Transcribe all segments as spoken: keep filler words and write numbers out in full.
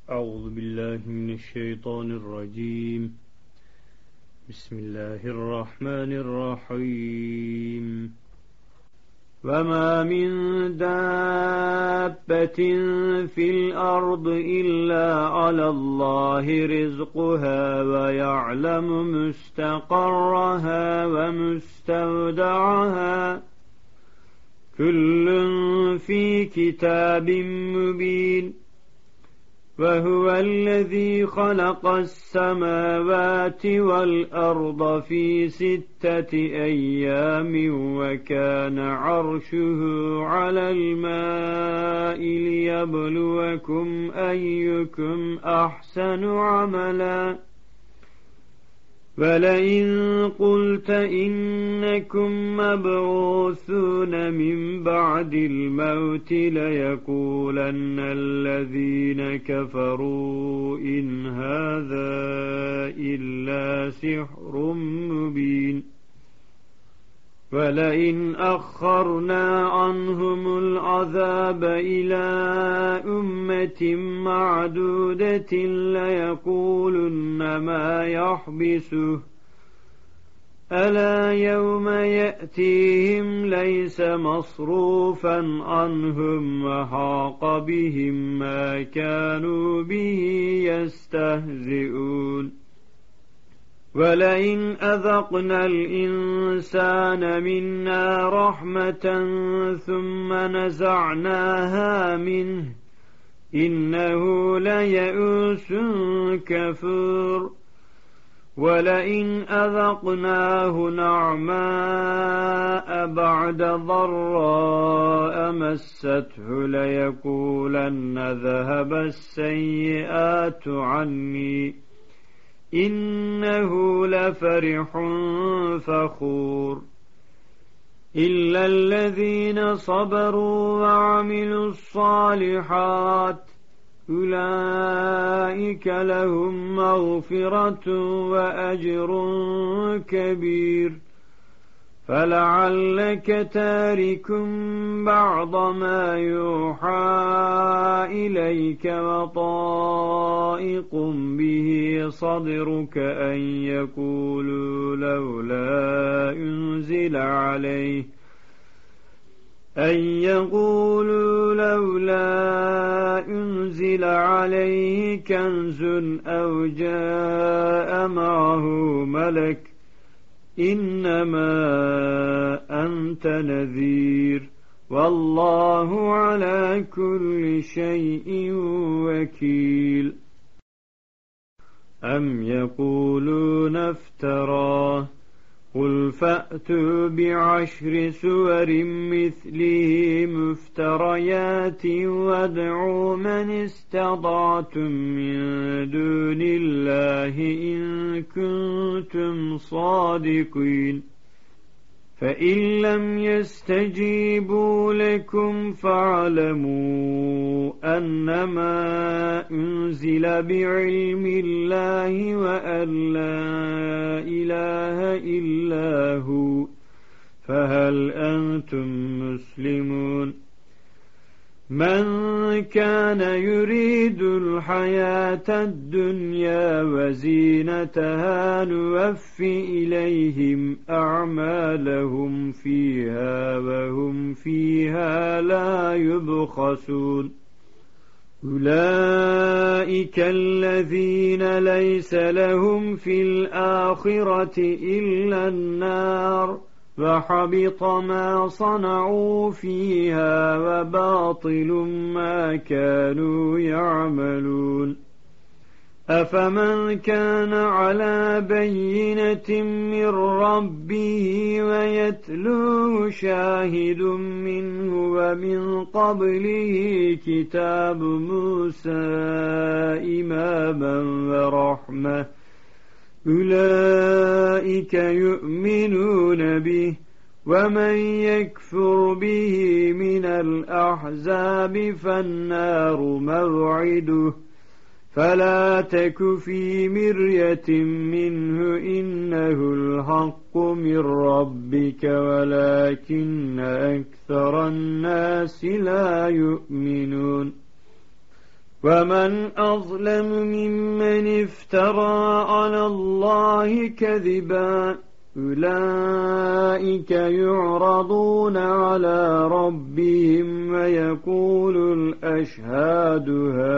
أعوذ بالله من الشيطان الرجيم. بسم الله الرحمن الرحيم. وما من دابة في الأرض إلا على الله رزقها ويعلم مستقرها ومستودعها كل في كتاب مبين. وهو الذي خلق السماوات والأرض في ستة أيام وكان عرشه على الماء ليبلوكم أيكم أحسن عملا. ولئن قلت إنكم مبعوثون من بعد الموت ليقولن الذين كفروا إن هذا إلا سحر مبين. ولئن أخرنا عنهم العذاب إلى أمة معدودة ليقولن ما يحبسه ألا يوم يأتيهم ليس مصروفا عنهم وحاق بهم ما كانوا به يستهزئون. ولئن أذقنا الإنسان منا رحمة ثم نزعناها منه إنه ليئوس كفور. ولئن أذقناه نعماء بعد ضراء مسته ليقولن ذهب السيئات عني إنه لفرح فخور. إلا الذين صبروا وعملوا الصالحات أولئك لهم مغفرة وأجر كبير. فلعلك تارك بعض ما يوحى إليك وضائق به صدرك أن يقولوا لولا أنزل عليه أن يقولوا لولا أنزل عليه كنز أو جاء معه ملك إنما أنت نذير والله على كل شيء وكيل. أم يقولون افتراه قل فأتوا بعشر سور مثله مفتريات وادعوا من استطعتم من دون الله إن كنتم صادقين. فإن لم يستجيبوا لكم فاعلموا أنما أنزل بعلم الله وأن لا إله إلا هو فهل أنتم مسلمون. من كان يريد الحياة الدنيا وزينتها نوفي إليهم أعمالهم فيها وهم فيها لا يبخسون. أولئك الذين ليس لهم في الآخرة إلا النار وحبط ما صنعوا فيها وباطل ما كانوا يعملون. أفمن كان على بينة من ربه ويتلوه شاهد منه ومن قبله كتاب موسى إماما ورحمة أولئك يؤمنون به. ومن يكفر به من الأحزاب فالنار موعده فلا تك في مرية منه إنه الحق من ربك ولكن أكثر الناس لا يؤمنون. ومن أظلم ممن افترى على الله كذبا أولئك يعرضون على ربهم ويقول الأشهاد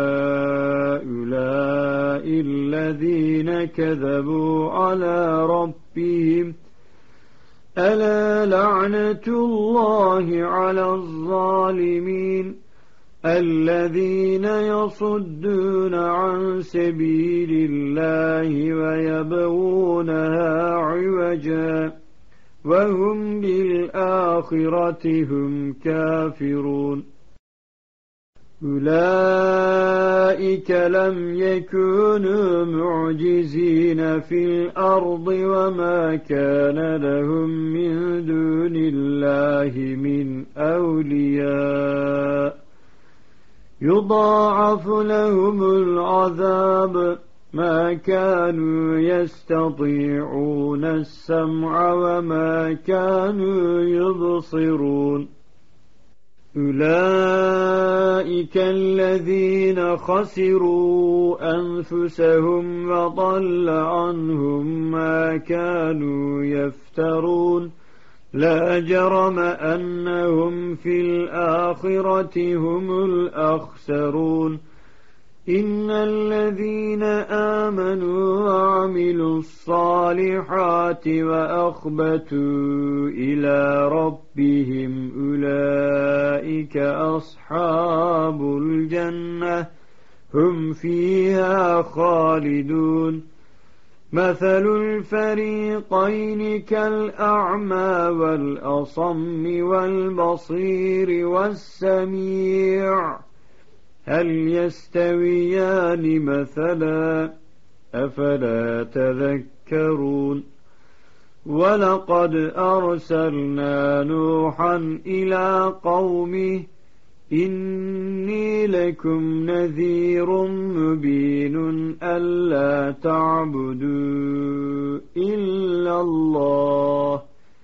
هؤلاء الذين كذبوا على ربهم ألا لعنة الله على الظالمين الذين يصدون عن سبيل الله ويبغونها عوجا وهم بالآخرة هم كافرون أولئك لم يكونوا معجزين في الأرض وما كان لهم من دون الله من أولياء يضاعف لهم العذاب ما كانوا يستطيعون السمع وما كانوا يبصرون أولئك الذين خسروا أنفسهم وضل عنهم ما كانوا يفترون لا جرم أنهم في الآخرة هم الأخسرون إن الذين آمنوا وعملوا الصالحات وأخبتوا إلى ربهم أولئك أصحاب الجنة هم فيها خالدون مثل الفريقين كالأعمى والأصم والبصير والسميع هل يستويان مثلا أفلا تذكرون ولقد أرسلنا نوحا إلى قومه إني لكم نذير مبين ألا تعبدوا إلا الله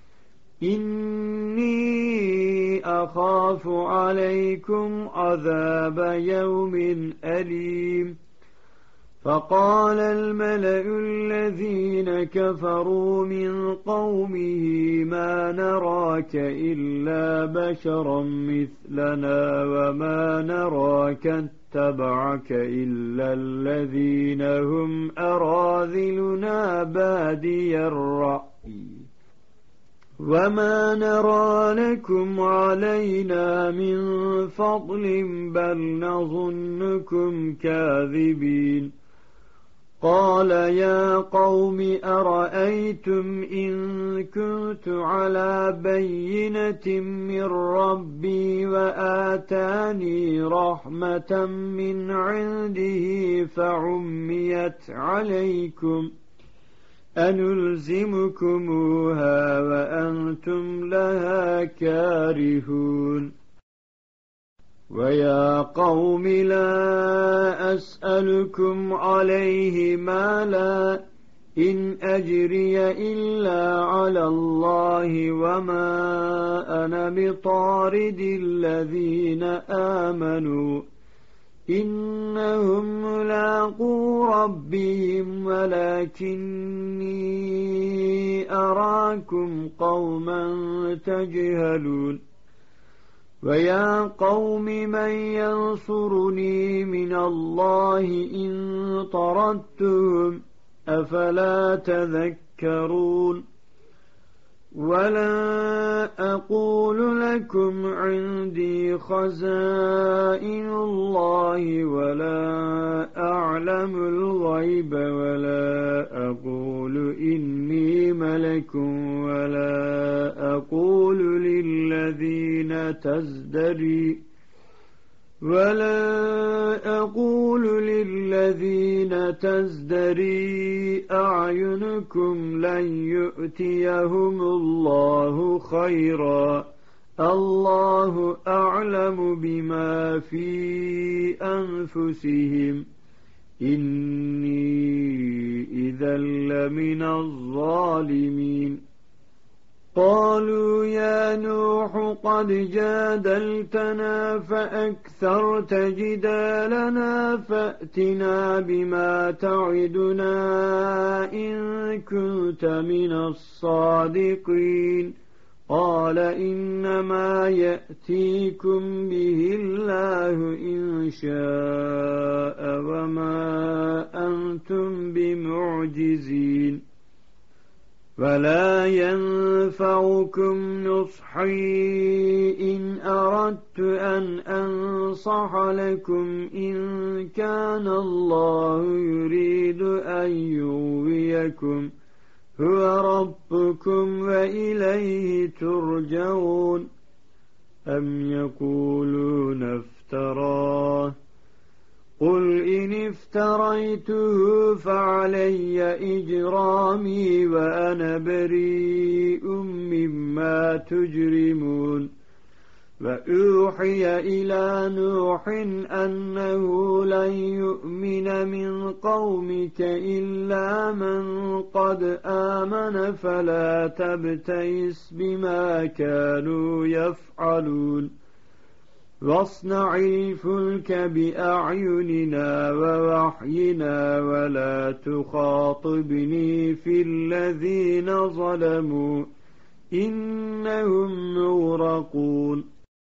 إني أخاف عليكم عذاب يوم أليم فقال الملأ الذين كفروا من قومه ما نراك إلا بشرا مثلنا وما نراك اتبعك إلا الذين هم أراذلنا بادي الرأي وما نرى لكم علينا من فضل بل نظنكم كاذبين قال يا قوم أرأيتم إن كنت على بينة من ربي وآتاني رحمة من عنده فعميت عليكم أنلزمكموها وأنتم لها كارهون ويا قوم لا أسألكم عليه مالا إن أجري إلا على الله وما أنا بطارد الذين آمنوا إنهم ملاقو ربهم ولكني أراكم قوما تجهلون ويا قوم من ينصرني من الله إن طردتهم أفلا تذكرون ولا أقول لكم عندي خزائن الله ولا أعلم الغيب ولا أقول إني ملك ولا أقول للذين تزدري ولا أقول للذين تزدري أعينكم لن يؤتيهم الله خيرا الله أعلم بما في أنفسهم إني إذا لمن الظالمين قالوا يا نوح قد جادلتنا فأكثرت جدالنا فأتنا بما تعدنا إن كنت من الصادقين قال إنما يأتيكم به الله إن شاء وما أنتم بمعجزين ولا ينفعكم نصحي إن أردت أن أنصح لكم إن كان الله يريد أن يغويكم هو ربكم وإليه ترجعون أم يقولون افتراه قل إن افتريته فعلي إجرامي وأنا بريء مما تجرمون وأوحي إلى نوح أنه لن يؤمن من قومك إلا من قد آمن فلا تبتئس بما كانوا يفعلون واصنع الفلك بأعيننا ووحينا ولا تخاطبني في الذين ظلموا إنهم مغرقون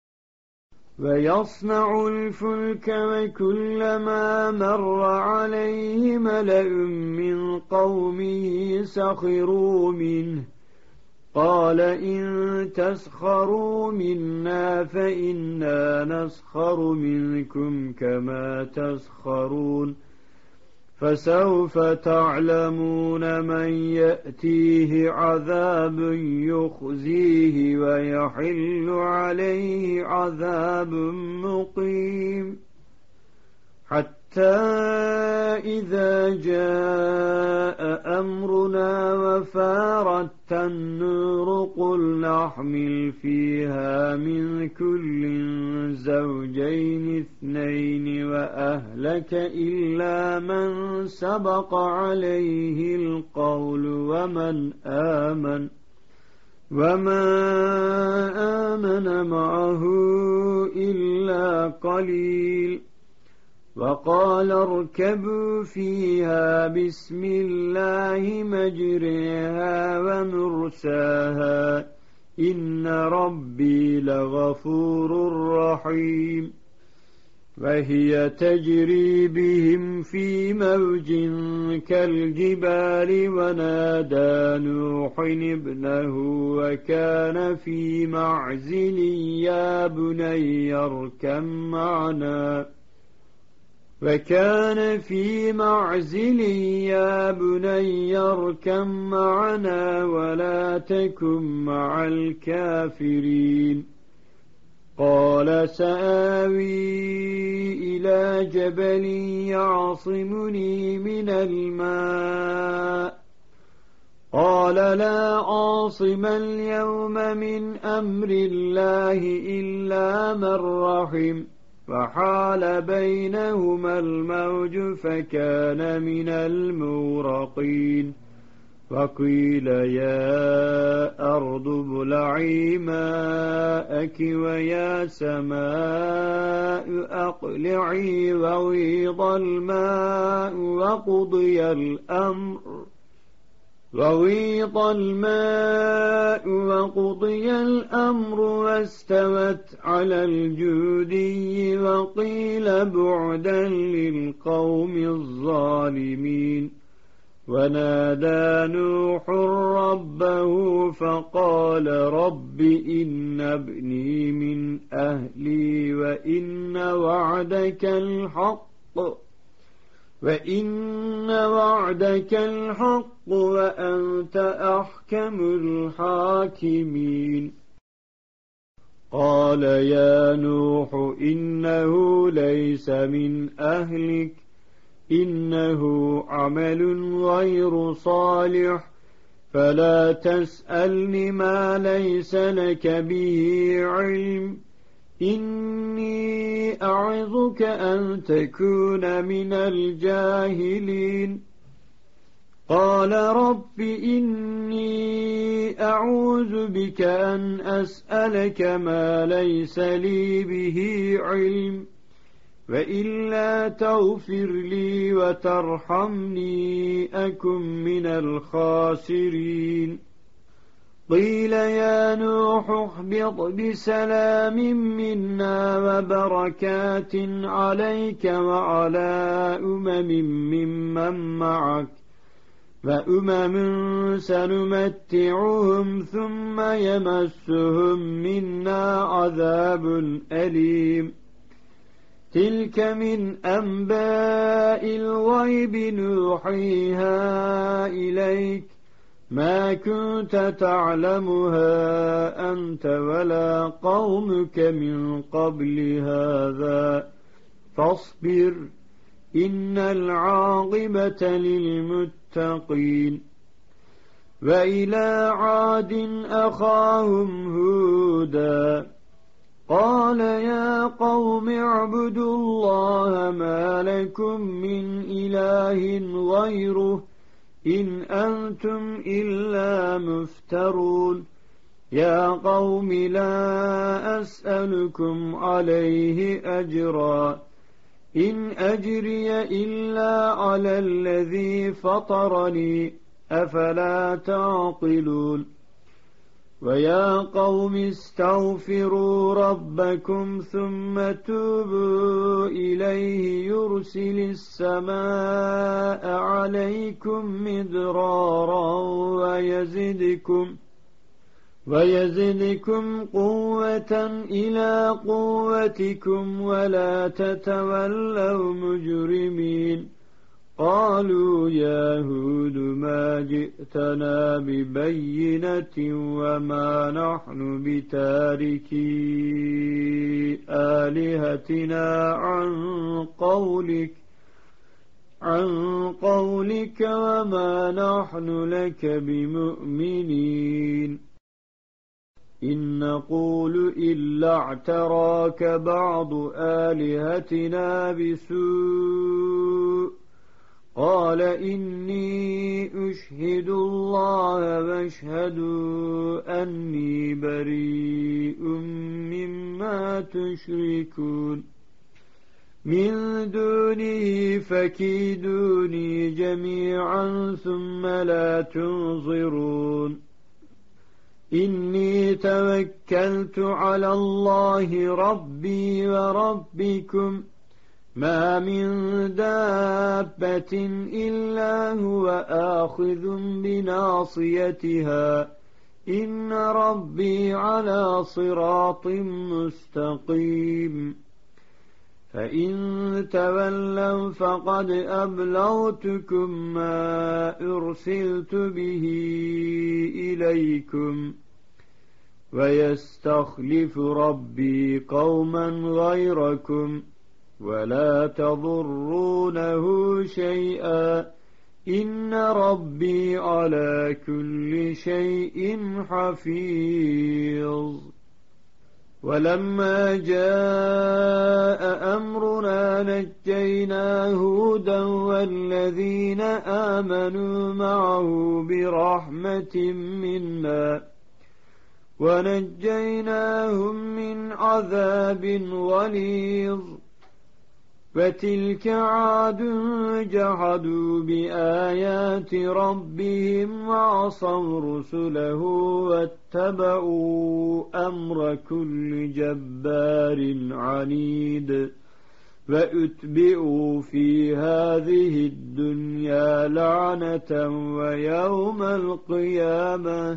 ويصنع الفلك وكلما مر عليه ملأ من قومه سخروا منه قال إن تسخروا منا فإنا نسخر منكم كما تسخرون فسوف تعلمون من يأتيه عذاب يخزيه ويحل عليه عذاب مقيم حتى إذا جاء أمرنا وفارت النور قل نحمل فيها من كل زوجين اثنين وأهلك إلا من سبق عليه القول ومن آمن وما آمن معه إلا قليل وقال اركبوا فيها بسم الله مجريها ومرساها إن ربي لغفور رحيم وهي تجري بهم في موج كالجبال ونادى نوح ابنه وكان في معزل يا بني اركب معنا وكان في معزل يا بني اركب معنا ولا تكن مع الكافرين قال سآوي إلى جبل يعصمني من الماء قال لا عاصم اليوم من أمر الله إلا من رحم فحال بينهما الموج فكان من المغرقين وقيل يا أرض ابلعي ماءك ويا سماء أقلعي وغيض الماء وقضي الأمر وغيض الماء وقضي الأمر واستوت على الجودي وقيل بعدا للقوم الظالمين ونادى نوح ربه فقال رب إن ابني من أهلي وإن وعدك الحق وإن وعدك الحق وأنت أحكم الحاكمين قال يا نوح إنه ليس من أهلك إنه عمل غير صالح فلا تسألني ما ليس لك به علم إني أعظك أن تكون من الجاهلين قال رب إني أعوذ بك أن أسألك ما ليس لي به علم وإلا تغفر لي وترحمني أكن من الخاسرين قيل يا نوح اهبط بسلام منا وبركات عليك وعلى أمم ممن معك وأمم سنمتعهم ثم يمسهم منا عذاب أليم تلك من أنباء الغيب نوحيها إليك ما كنت تعلمها أنت ولا قومك من قبل هذا فاصبر إن العاقبة للمتقين وإلى عاد أخاهم هودا قال يا قوم اعبدوا الله ما لكم من إله غيره إن أنتم إلا مفترون يا قوم لا أسألكم عليه أجرا إن أجري إلا على الذي فطرني أفلا تعقلون ويا قوم استغفروا ربكم ثم توبوا إليه يرسل السماء عليكم مدرارا ويزدكم ويزدكم قوة إلى قوتكم ولا تتولوا مجرمين قالوا يا هود ما جئتنا ببينة وما نحن بتاركي آلهتنا عن قولك عن قولك وما نحن لك بمؤمنين إن نقول إلا اعتراك بعض آلهتنا بسوء قال إني أشهد الله واشهدوا أني بريء مما تشركون من دونه فكيدوني جميعا ثم لا تنظرون إني توكلت على الله ربي وربكم ما من دابة إلا هو آخذ بناصيتها إن ربي على صراط مستقيم فإن تولوا فقد أبلغتكم ما أرسلت به إليكم ويستخلف ربي قوما غيركم ولا تضرونه شيئا إن ربي على كل شيء حفيظ ولما جاء أمرنا نجينا هودا والذين آمنوا معه برحمة منا ونجيناهم من عذاب غليظ وتلك عاد جحدوا بآيات ربهم وعصوا رسله واتبعوا أمر كل جبار عنيد وأتبعوا في هذه الدنيا لعنة ويوم القيامة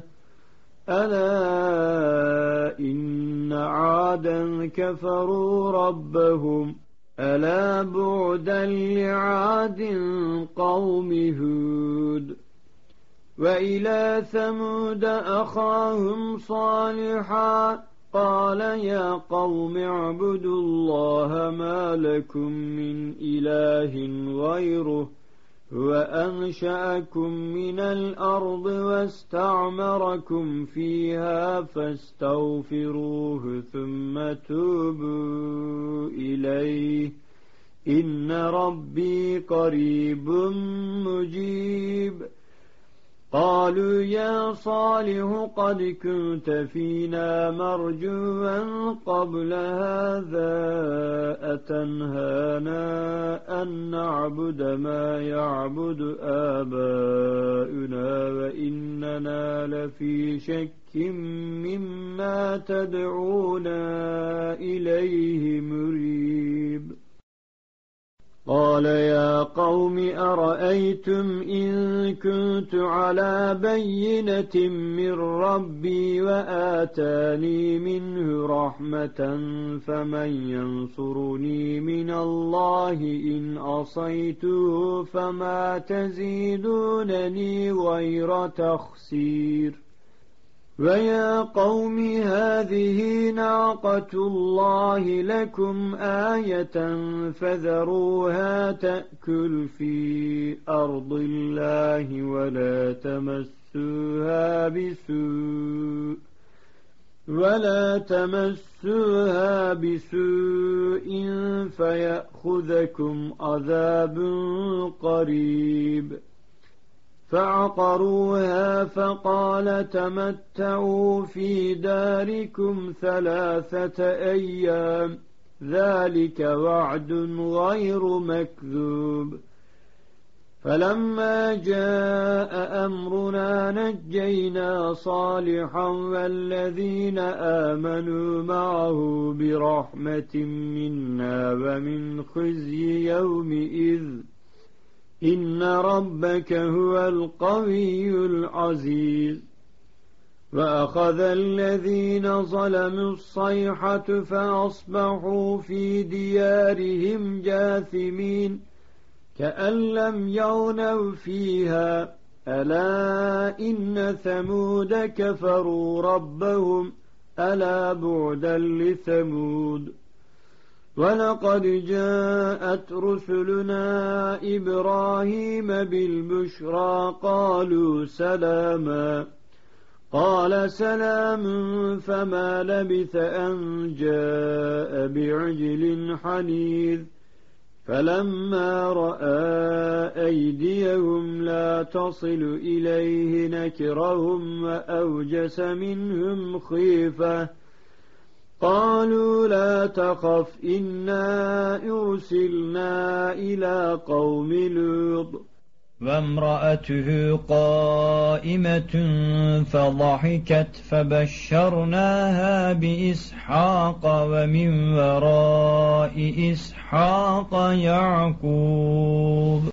ألا إن عادا كفروا ربهم ألا بعدا لعاد قوم هود وإلى ثمود أخاهم صالحا قال يا قوم اعبدوا الله ما لكم من إله غيره وأنشأكم من الأرض واستعمركم فيها فاستغفروه ثم توبوا إليه إن ربي قريب مجيب قالوا يا صالح قد كنت فينا مرجوا قبل هذا أتنهانا أن نعبد ما يعبد آباؤنا وإننا لفي شك مما تدعونا إليه مريب. قال يا قوم أرأيتم إن كنت على بينة من ربي وآتاني منه رحمة فمن ينصرني من الله إن عصيته فما تزيدونني غير تخسير. ويا قوم هذه ناقة الله لكم آية فذروها تأكل في أرض الله ولا تمسوها بسوء ولا تمسوها بسوء فيأخذكم عذاب قريب. فعقروها فقال تمتعوا في داركم ثلاثة أيام ذلك وعد غير مكذوب. فلما جاء أمرنا نجينا صالحا والذين آمنوا معه برحمة منا ومن خزي يومئذ إن ربك هو القوي العزيز. وأخذ الذين ظلموا الصيحة فأصبحوا في ديارهم جاثمين كأن لم يغنوا فيها ألا إن ثمود كفروا ربهم ألا بعدا لثمود. ولقد جاءت رسلنا إبراهيم بالبشرى قالوا سلاما قال سلام فما لبث أن جاء بعجل حنيذ. فلما رأى أيديهم لا تصل إليه نكرهم وأوجس منهم خيفة قالوا لا تخف إنا أرسلنا إلى قوم لوط. وامرأته قائمة فضحكت فبشرناها بإسحاق ومن وراء إسحاق يعقوب.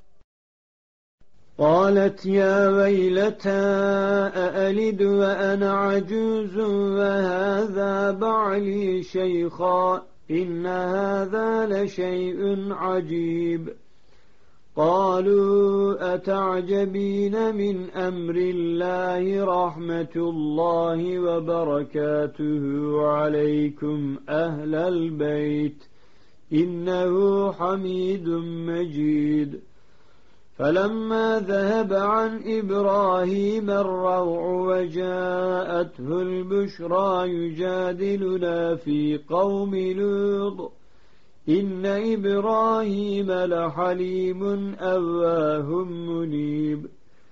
قالت يا ويلتى أألد وأنا عجوز وهذا بعلي شيخا إن هذا لشيء عجيب. قالوا أتعجبين من أمر الله رحمة الله وبركاته عليكم أهل البيت إنه حميد مجيد. فلما ذهب عن إبراهيم الروع وجاءته البشرى يجادلنا في قوم لوط إن إبراهيم لحليم أواه منيب.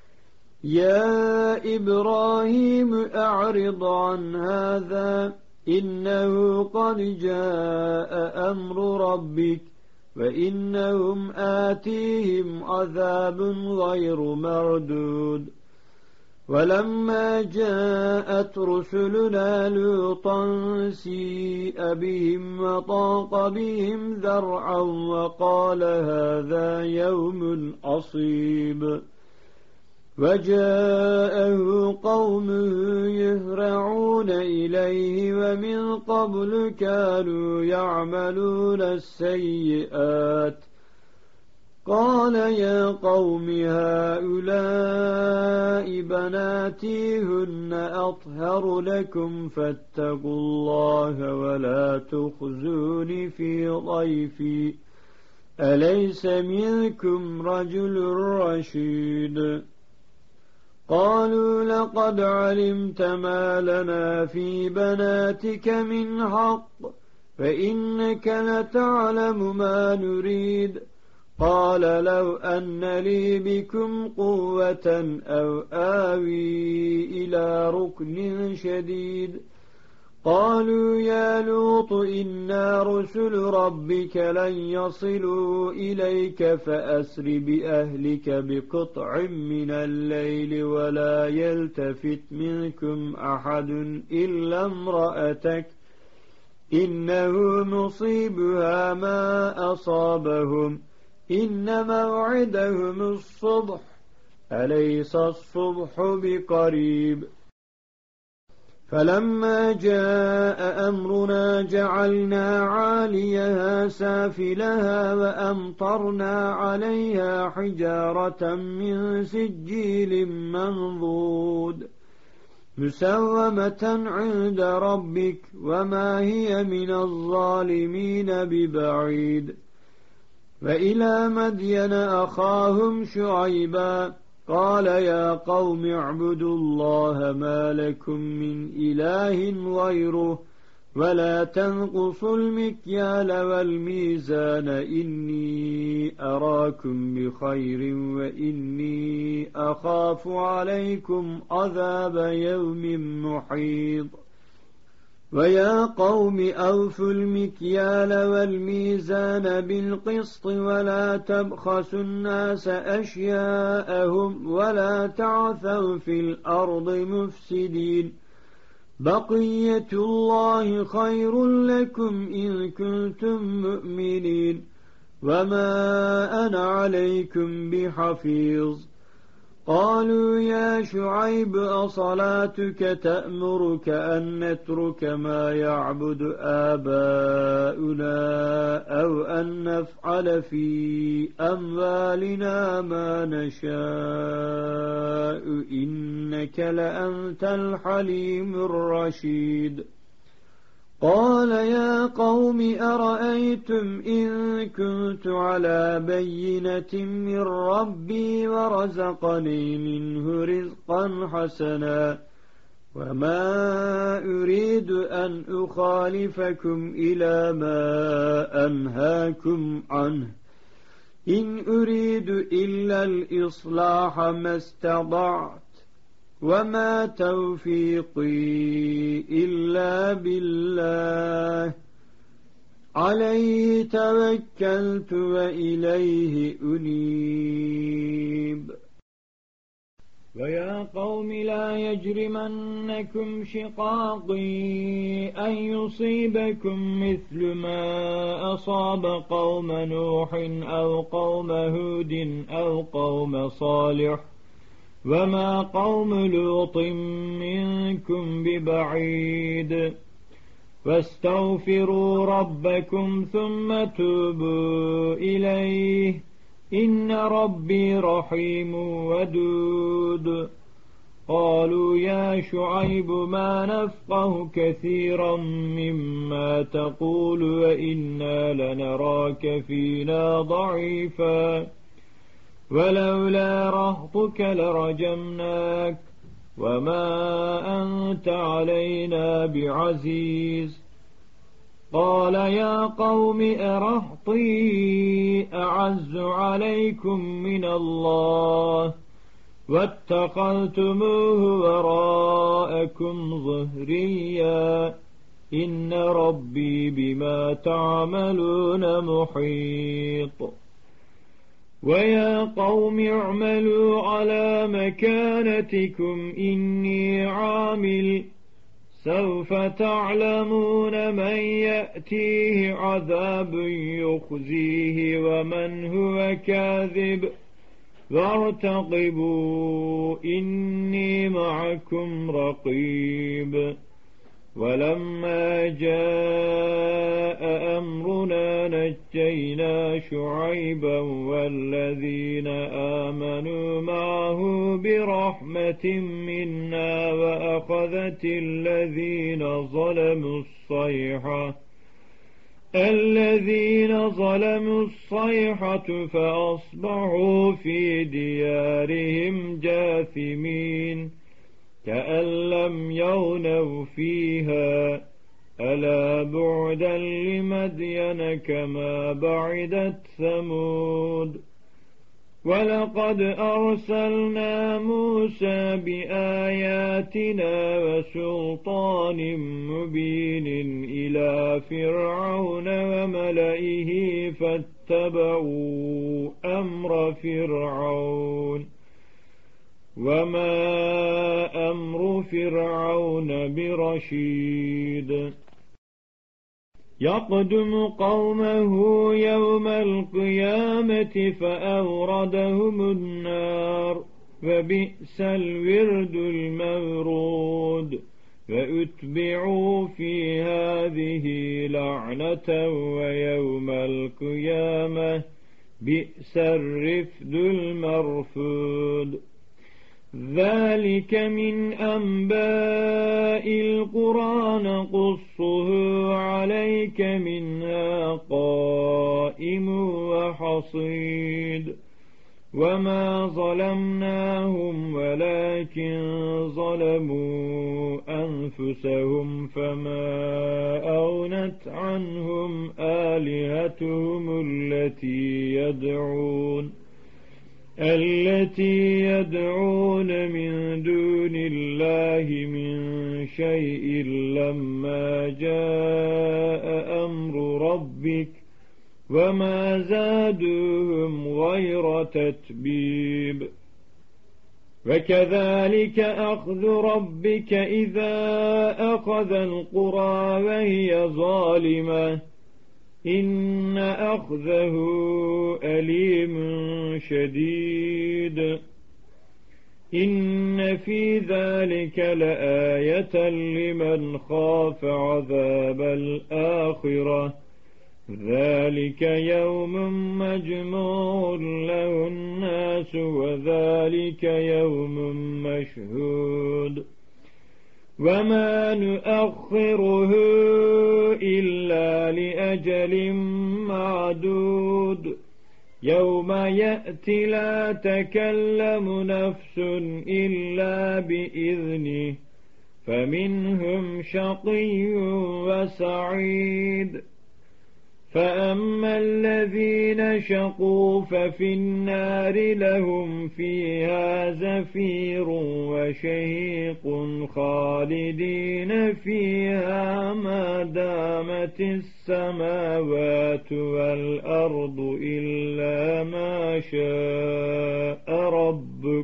يا إبراهيم أعرض عن هذا إنه قد جاء أمر ربك وإنهم آتيهم عذاب غير مردود. ولما جاءت رسلنا لوطا سيء بهم وضاق بهم ذرعا وقال هذا يوم عصيب. وجاءه قومه يهرعون إليه ومن قبل كانوا يعملون السيئات. قال يا قوم هؤلاء بناتي هن أطهر لكم فاتقوا الله ولا تخزوني في ضيفي أليس منكم رجل رشيد. قالوا لقد علمت ما لنا في بناتك من حق فإنك لتعلم ما نريد. قال لو أن لي بكم قوة أو آوي إلى ركن شديد قالوا يا لوط إنا رسل ربك لن يصلوا إليك فأسر بأهلك بقطع من الليل ولا يلتفت منكم أحد إلا امرأتك إنه مصيبها ما أصابهم إن موعدهم الصبح أليس الصبح بقريب فلما جاء أمرنا جعلنا عاليها سافلها وأمطرنا عليها حجارة من سجيل منضود مسومة عند ربك وما هي من الظالمين ببعيد وإلى مدين أخاهم شعيبا قال يا قوم اعبدوا الله ما لكم من إله غيره ولا تنقصوا المكيال والميزان إني أراكم بخير وإني أخاف عليكم عذاب يوم محيط ويا قوم أوفوا المكيال والميزان بالقسط ولا تبخسوا الناس أشياءهم ولا تعثوا في الأرض مفسدين بقية الله خير لكم إن كنتم مؤمنين وما أنا عليكم بحفيظ قالوا يا شعيب أصلاتك تأمرك أن نترك ما يعبد آباؤنا أو أن نفعل في أموالنا ما نشاء إنك لأنت الحليم الرشيد قال يا قوم أرأيتم إن كنت على بينة من ربي ورزقني منه رزقا حسنا وما أريد أن أخالفكم إلى ما أنهاكم عنه إن أريد إلا الإصلاح ما استطعت وما توفيقي إلا بالله عليه توكلت وإليه أنيب ويا قوم لا يجرمنكم شقاقي أن يصيبكم مثل ما أصاب قوم نوح أو قوم هود أو قوم صالح وما قوم لوط منكم ببعيد واستغفروا ربكم ثم توبوا إليه إن ربي رحيم ودود قالوا يا شعيب ما نفقه كثيرا مما تقول وإنا لنراك فينا ضعيفا ولولا رهطك لرجمناك وما أنت علينا بعزيز قال يا قوم أرهطي أعز عليكم من الله واتخذتموه وراءكم ظهريا إن ربي بما تعملون محيط ويا قوم اعملوا على مكانتكم إني عامل سوف تعلمون من يأتيه عذاب يخزيه ومن هو كاذب وارتقبوا إني معكم رقيب ولما جاء أمرنا نجينا شعيبا والذين آمنوا معه برحمة منا وأخذت الذين ظلموا الصيحة الذين ظلموا الصيحة فأصبحوا في ديارهم جاثمين كأن لم يغنوا فيها ألا بعدا لمدين كما بعدت ثمود ولقد أرسلنا موسى بآياتنا وسلطان مبين إلى فرعون وملئه فاتبعوا أمر فرعون وما أمر فرعون برشيد يقدم قومه يوم القيامة فأوردهم النار وبئس الورد المورود فأتبعوا في هذه لعنة ويوم القيامة بئس الرفد المرفود ذلك من أنباء القرى نقصه عليك منها قائم وحصيد وما ظلمناهم ولكن ظلموا أنفسهم فما أغنت عنهم آلهتهم التي يدعون التي يدعون من دون الله من شيء لما جاء أمر ربك وما زادوهم غير تتبيب وكذلك أخذ ربك إذا أخذ القرى وهي ظالمة إن أخذه أليم شديد إن في ذلك لآية لمن خاف عذاب الآخرة ذلك يوم مجموع له الناس وذلك يوم مشهود وما نؤخره إلا لأجل معدود يوم يأتي لا تكلم نفس إلا بإذنه فمنهم شقي وسعيد فأما الذين شقوا ففي النار لهم فيها زفير وشهيق خالدين فيها ما دامت السماوات والأرض إلا ما شاء ربك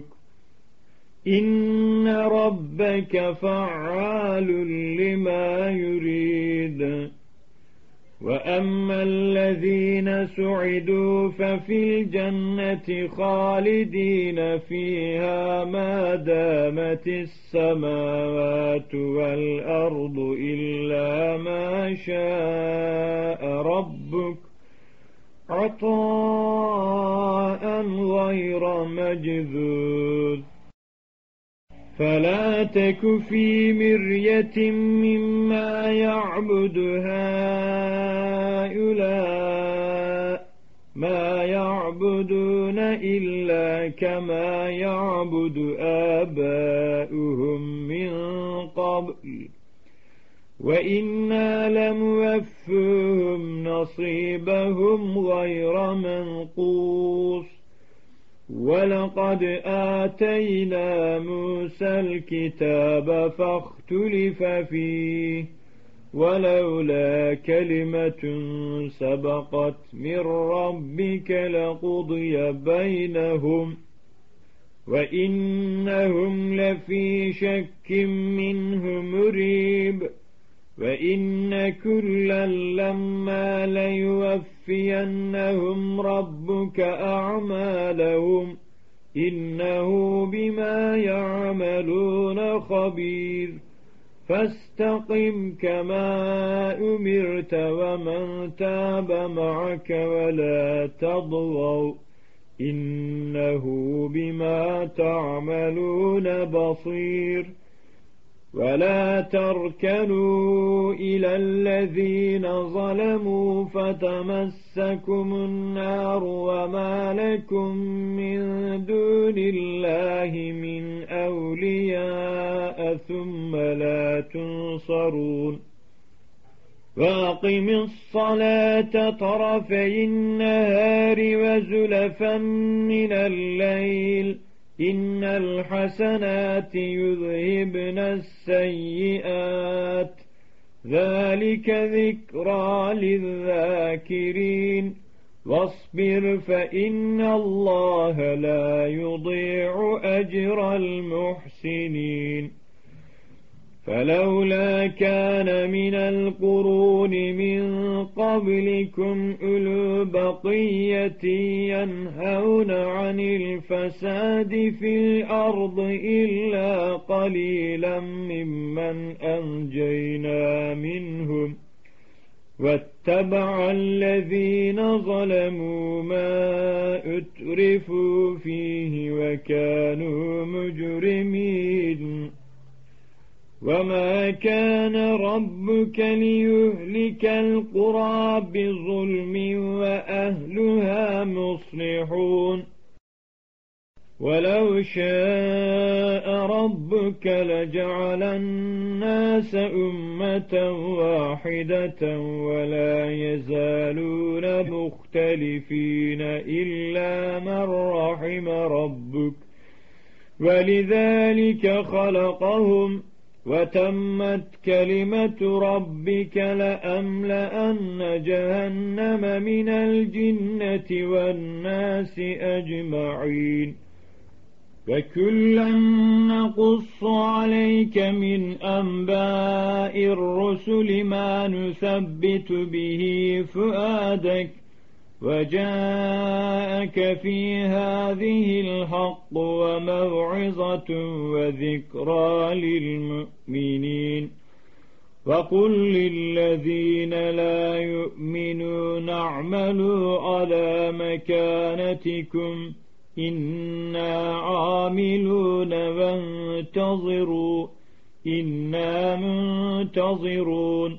إن ربك فعال لما يريد وأما الذين سعدوا ففي الجنة خالدين فيها ما دامت السماوات والأرض إلا ما شاء ربك عطاء غير مجذوذ فلا تك في مرية مما يعبد هؤلاء ما يعبدون إلا كما يعبد آباؤهم من قبل وإنا لموفوهم نصيبهم غير منقوص ولقد آتينا موسى الكتاب فاختلف فيه ولولا كلمة سبقت من ربك لقضي بينهم وإنهم لفي شك منه مريب وإن كلا لما ليوفينهم ربك أعمالهم إنه بما يعملون خبير فاستقم كما أمرت ومن تاب معك ولا تضغوا إنه بما تعملون بصير ولا تركنوا إلى الذين ظلموا فتمسكم النار وما لكم من دون الله من أولياء ثم لا تنصرون وأقم الصلاة طرفي النهار وزلفا من الليل إن الحسنات يذهبن السيئات ذلك ذكرى للذاكرين واصبر فإن الله لا يضيع أجر المحسنين فلولا كان من القرون من قبلكم أولو بقية ينهون عن الفساد في الأرض إلا قليلا ممن أنجينا منهم واتبع الذين ظلموا ما أترفوا فيه وكانوا مجرمين وما كان ربك ليهلك القرى بظلم وأهلها مصلحون ولو شاء ربك لجعل الناس أمة واحدة ولا يزالون مختلفين إلا من رحم ربك ولذلك خلقهم وتمت كلمة ربك لأملأن جهنم من الجنة والناس أجمعين وكلا نقص عليك من أنباء الرسل ما نثبت به فؤادك وجاءك في هذه الحق وموعظة وذكرى للمؤمنين وقل للذين لا يؤمنون اعملوا على مكانتكم إنا عاملون وانتظروا إنا منتظرون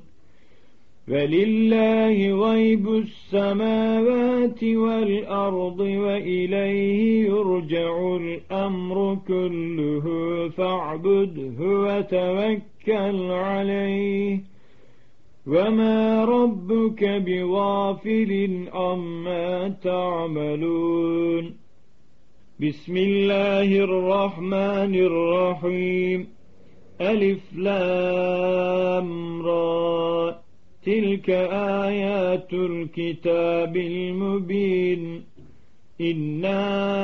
ولله غيب السماوات والأرض وإليه يرجع الأمر كله فاعبده وتوكل عليه وما ربك بغافل عما تعملون بسم الله الرحمن الرحيم ألف لام را تلك آيات الكتاب المبين إنا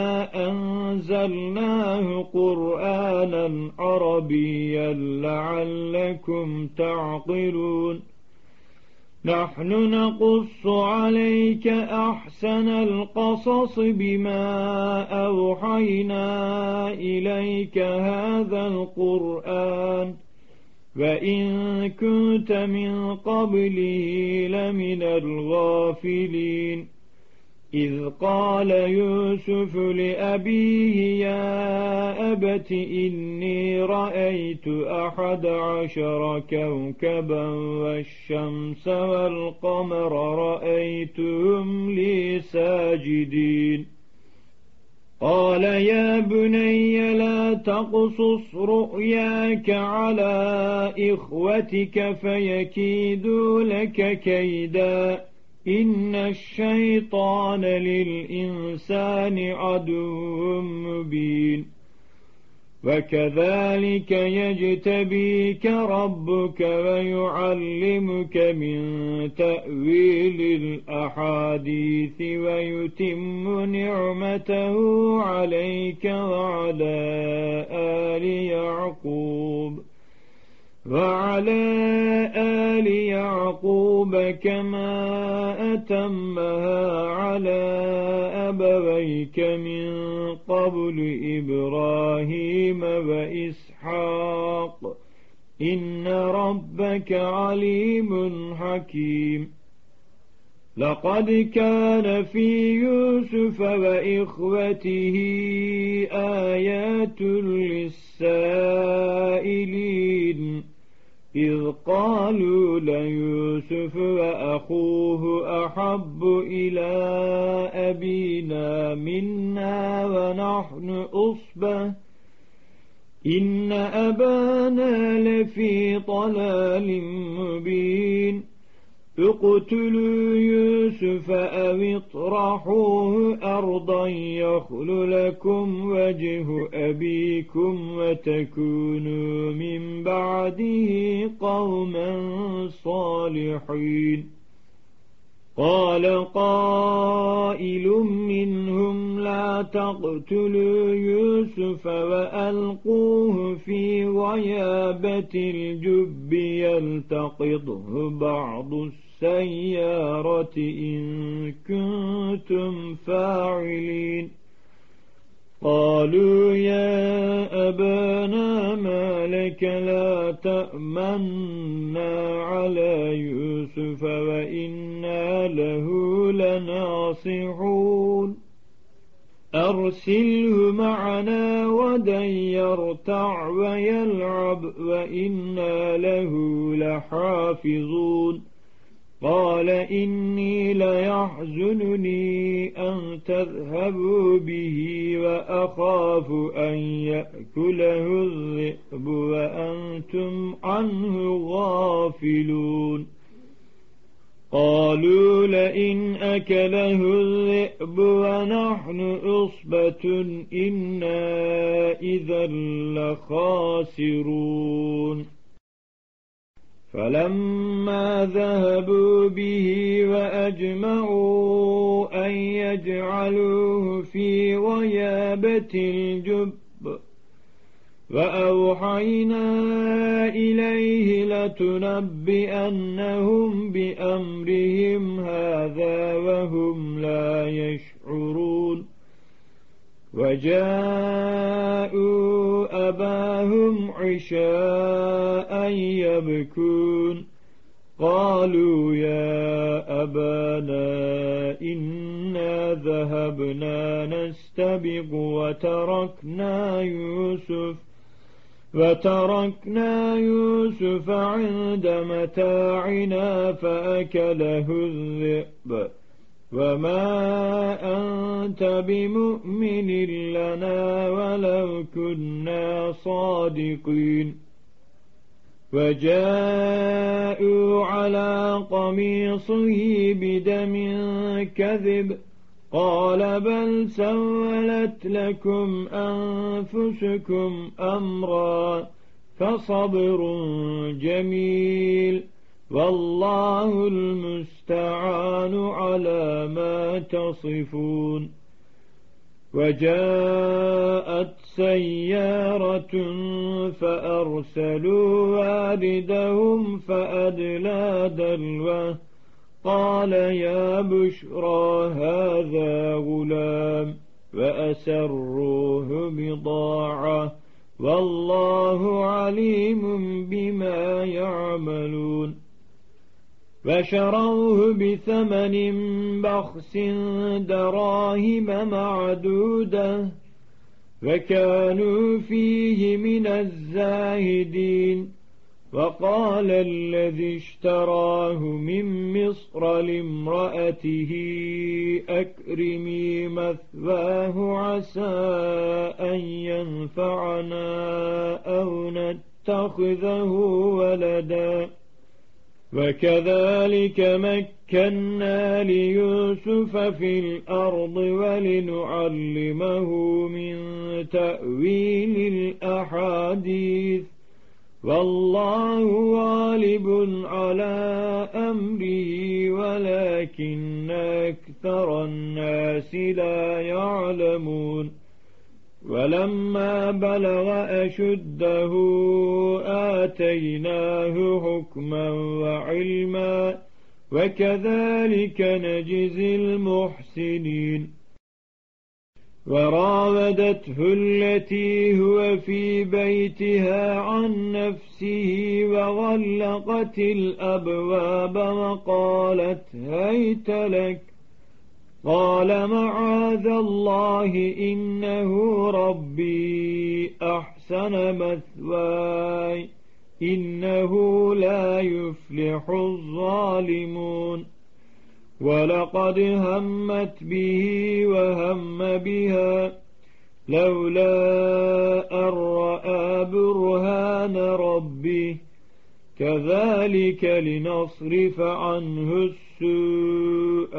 أنزلناه قرآنا عربيا لعلكم تعقلون نحن نقص عليك أحسن القصص بما أوحينا إليك هذا القرآن وإن كنت من قبله لمن الغافلين إذ قال يوسف لأبيه يا أبت إني رأيت أحد عشر كوكبا والشمس والقمر رأيتهم لي ساجدين قال يا بني لا تقصص رؤياك على إخوتك فيكيدوا لك كيدا إن الشيطان للإنسان عدو مبين وكذلك يجتبيك ربك ويعلمك من تأويل الأحاديث ويتم نعمته عليك وعلى آل يعقوب وعلى آل يعقوب كما أتمها على أبويك من قبل إبراهيم وإسحاق إن ربك عليم حكيم لقد كان في يوسف وإخوته آيات للسائلين إذ قالوا ليوسف وأخوه أحب إلى أبينا منا ونحن أصبة إن أبانا لفي ضلال مبين اقتلوا يوسف أو اطرحوه أرضا يخل لكم وجه أبيكم وتكونوا من بعده قوما صالحين. قال قائل منهم لا تقتلوا يوسف وألقوه في غيابة الجب يلتقطه بعض السيارة إن كنتم فاعلين. قالوا يا أبانا ما لك لا تأمنا على يوسف وإنا له لناصحون. أرسله معنا غدا يرتع ويلعب وإنا له لحافظون. قال إني ليحزنني أن تذهبوا به وأخاف أن يأكله الذئب وأنتم عنه غافلون. قالوا لئن أكله الذئب ونحن عصبة إنا إذا لخاسرون. فلما ذهبوا به وأجمعوا أن يجعلوه في غيابة الجب وأوحينا إليه لتنبئنهم بأمرهم هذا وهم لا يشعرون. وجاءوا أباهم عشاء يبكون. قالوا يا أبانا إنا ذهبنا نستبق وتركنا يوسف وتركنا يوسف عند متاعنا فأكله الذئب وما أنت بمؤمن لنا ولو كنا صادقين. وجاءوا على قميصه بدم كذب قال بل سولت لكم أنفسكم أمرا فصبر جميل والله المستعان على ما تصفون. وجاءت سيارة فأرسلوا والدهم فأدلى دلوه قال يا بشرى هذا غلام وأسروه بضاعة والله عليم بما يعملون. فشروه بثمن بخس دراهم معدودة فكانوا فيه من الزاهدين. وقال الذي اشتراه من مصر لامرأته أكرمي مثواه عسى أن ينفعنا أو نتخذه ولدا. وكذلك مكنا ليوسف في الأرض ولنعلمه من تأويل الأحاديث والله غالب على أمره ولكن أكثر الناس لا يعلمون. ولما بلغ أشده آتيناه حكما وعلما وكذلك نجزي المحسنين. وراودته التي هو في بيتها عن نفسه وغلقت الأبواب وقالت هيت لك قال معاذ الله إنه ربي أحسن مثواي إنه لا يفلح الظالمون. ولقد همت به وهم بها لولا أن رأى برهان ربه كذلك لنصرف عنه السوء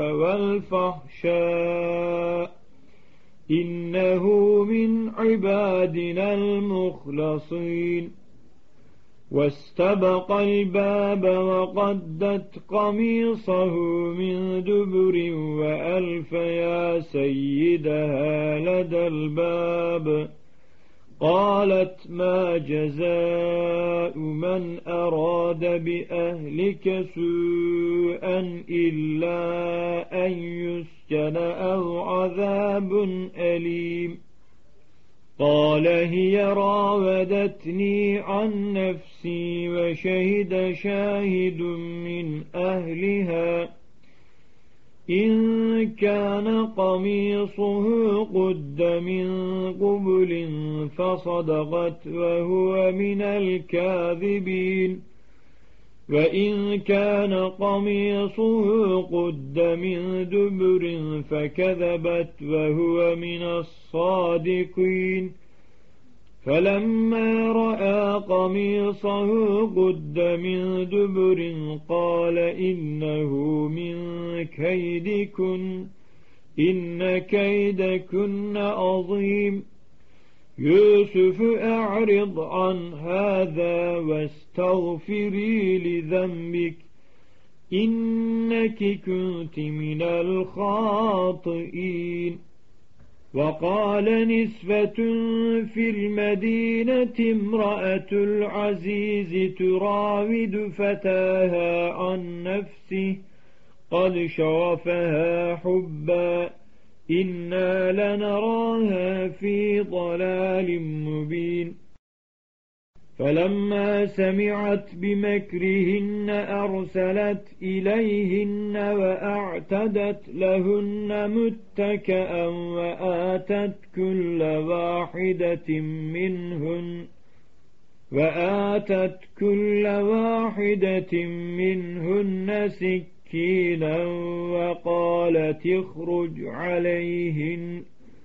والفحشاء إنه من عبادنا المخلصين واستبق الباب وقدت قميصه من دبر وألف يا سيدها لدى الباب قالت ما جزاء من أراد بأهلك سوءا إلا أن يسجن أو عذاب أليم قال هي راودتني عن نفسي وشهد شاهد من أهلها إن كان قميصه قد من قبل فصدقت وهو من الكاذبين وإن كان قميصه قد من دبر فكذبت وهو من الصادقين فلما رأى قميصه قد من دبر قال إنه من كيدكن إن كيدكن عظيم يوسف أعرض عن هذا واستغفري لذنبك إنك كنت من الخاطئين وقال نسبة في المدينة امرأة العزيز تراود فتاها عن نفسه قد شغفها حبا إنا لنراها في ضلال مبين فلما سمعت بمكرهن أرسلت إليهن وأعتدت لهن متكأ وآتت كل واحدة منهن وآتت كل واحدة منهن سكينا وقالت اخرج عليهن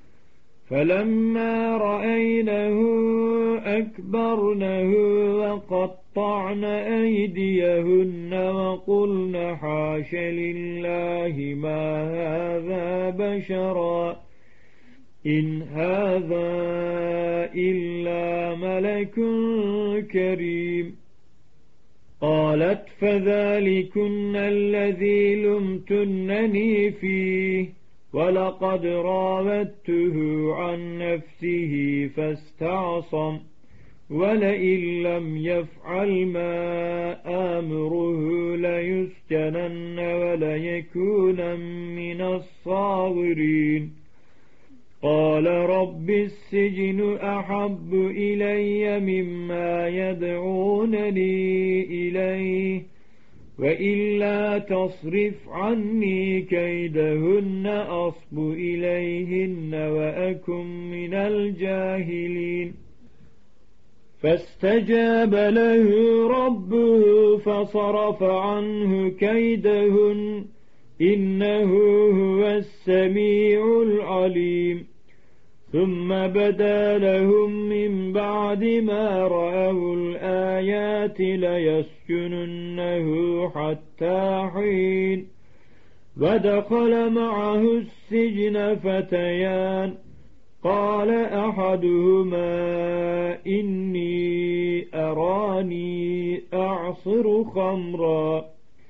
فلما رأينه أكبرنه وقطعن أيديهن وقلن حاش لله ما هذا بشرا إن هذا إلا ملك كريم قالت فذلكن الذي لمتنني فيه ولقد راودته عن نفسه فاستعصم ولئن لم يفعل ما آمره ليسجنن وليكون من الصاغرين قال رب السجن أحب إلي مما يدعونني إليه وإلا تصرف عني كيدهن أصب إليهن وأكن من الجاهلين فاستجاب له ربه فصرف عنه كيدهن إنه هو السميع العليم ثم بدا لهم من بعد ما رأوا الآيات ليسجننه حتى حين ودخل معه السجن فتيان قال أحدهما إني أراني أعصر خمرا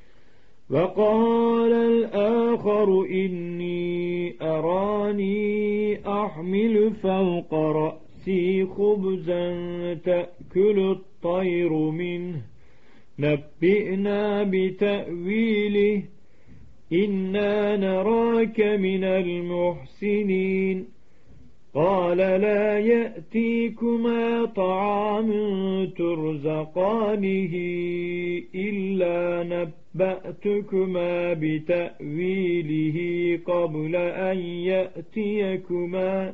وقال الآخر إني أراني أحمل فوق رأسي خبزا تأكل الطير منه نبئنا بتأويله إنا نراك من المحسنين قال لا يأتيكما طعام ترزقانه إلا نبأتكما بتأويله قبل أن يأتيكما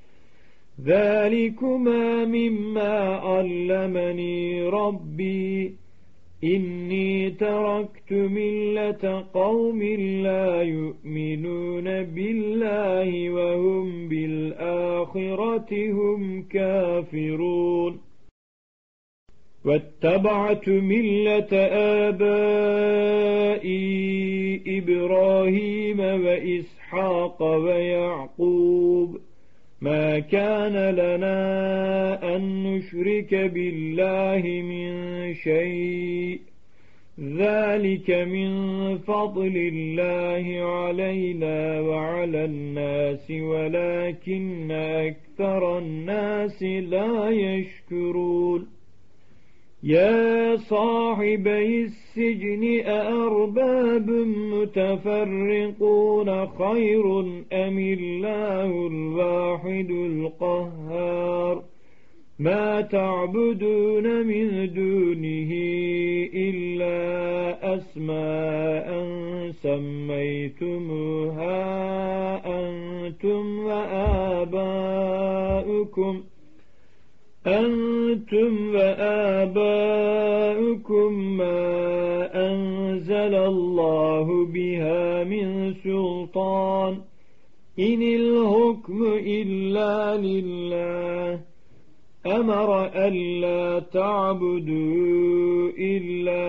ذلكما مما علمني ربي إني تركت ملة قوم لا يؤمنون بالله وهم بالآخرة هم كافرون واتبعت ملة آبائي إبراهيم وإسحاق ويعقوب ما كان لنا أن نشرك بالله من شيء ذلك من فضل الله علينا وعلى الناس ولكن أكثر الناس لا يشكرون يا صاحبي السجن أأرباب متفرقون خير أم الله الواحد القهار ما تعبدون من دونه إلا أسماء سميتموها أنتم وآباؤكم أنتم وآباؤكم ما أنزل الله بها من سلطان إن الحكم إلا لله أمر ألا تعبدوا إلا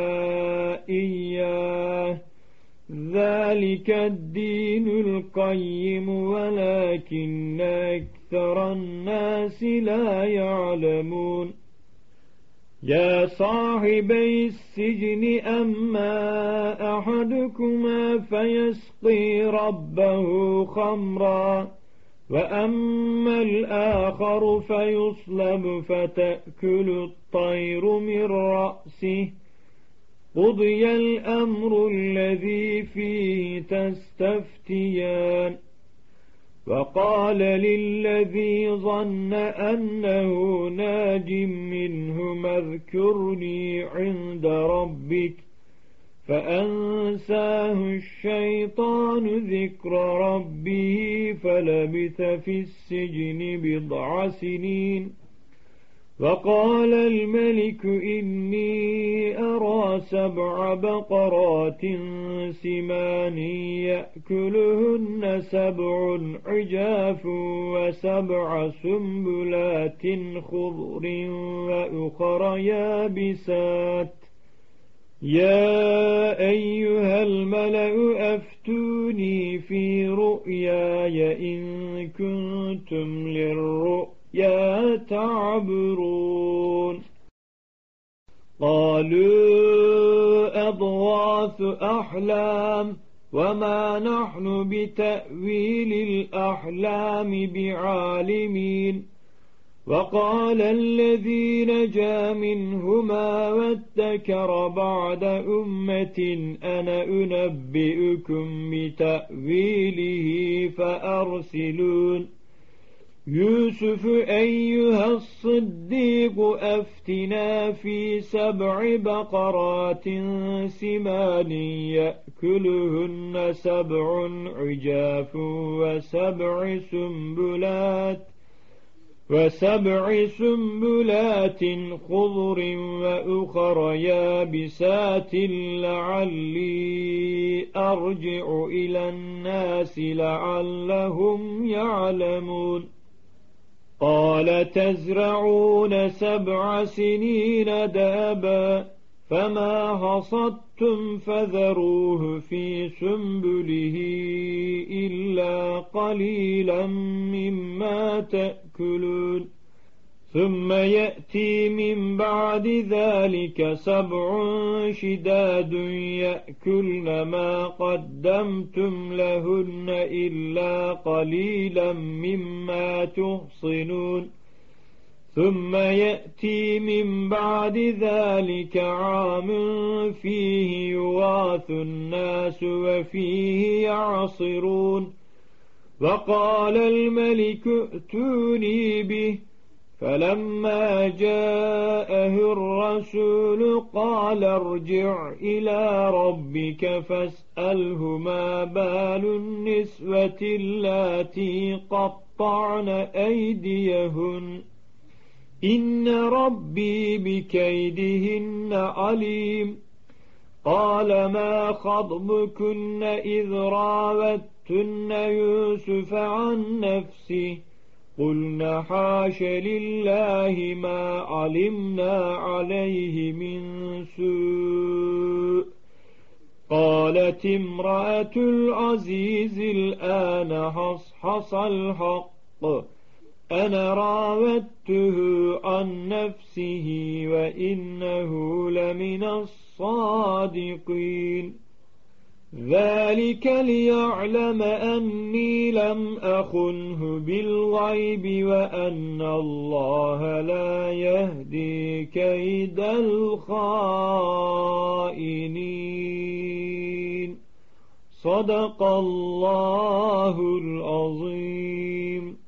إياه ذلك الدين القيم ولكن أكثر الناس لا يعلمون يا صاحبي السجن أما أحدكما فيسقي ربه خمرا وأما الآخر فيصلب فتأكل الطير من رأسه قضي الأمر الذي فيه تستفتيان وقال للذي ظن أنه ناج منهما اذكرني عند ربك فأنساه الشيطان ذكر ربه فلبث في السجن بضع سنين وقال الملك إني أرى سبع بقرات سمان يأكلهن سبع عجاف وسبع سنبلات خضر وأخر يابسات يا أيها الملأ أفتوني في رؤياي إن كنتم للرؤيا تعبرون قالوا أضغاث أحلام وما نحن بتأويل الأحلام بعالمين وقال الذي نجا منهما وادكر بعد أمة أنا أنبئكم بتأويله فأرسلون يوسف أيها الصديق أفتنا في سبع بقرات سمان يأكلهن سبع عجاف وسبع سنبلات وسبع سنبلات خضر وأخر يابسات لعلي أرجع إلى الناس لعلهم يعلمون قال تزرعون سبع سنين دابا فما حصدتم فذروه في سنبله إلا قليلا مما تأكلون ثم يأتي من بعد ذلك سبع شداد يأكلن ما قدمتم لهن إلا قليلا مما تحصنون ثم يأتي من بعد ذلك عام فيه يغاث الناس وفيه يعصرون وقال الملك ائتوني به فلما جاءه الرسول قال ارجع إلى ربك فاسأله ما بال النسوة اللاتي قطعن أيديهن إن ربي بكيدهن عليم قال ما خطبكن إذ راوتن يوسف عن نفسه قلنا حاش لله ما علمنا عليه من سوء. قالت امرأة العزيز الآن حصحص الحق أنا راودته عن نفسه وإنه لمن الصادقين. ذلك ليعلم أني لم أخنه بالغيب وأن الله لا يهدي كيد الخائنين. صدق الله العظيم.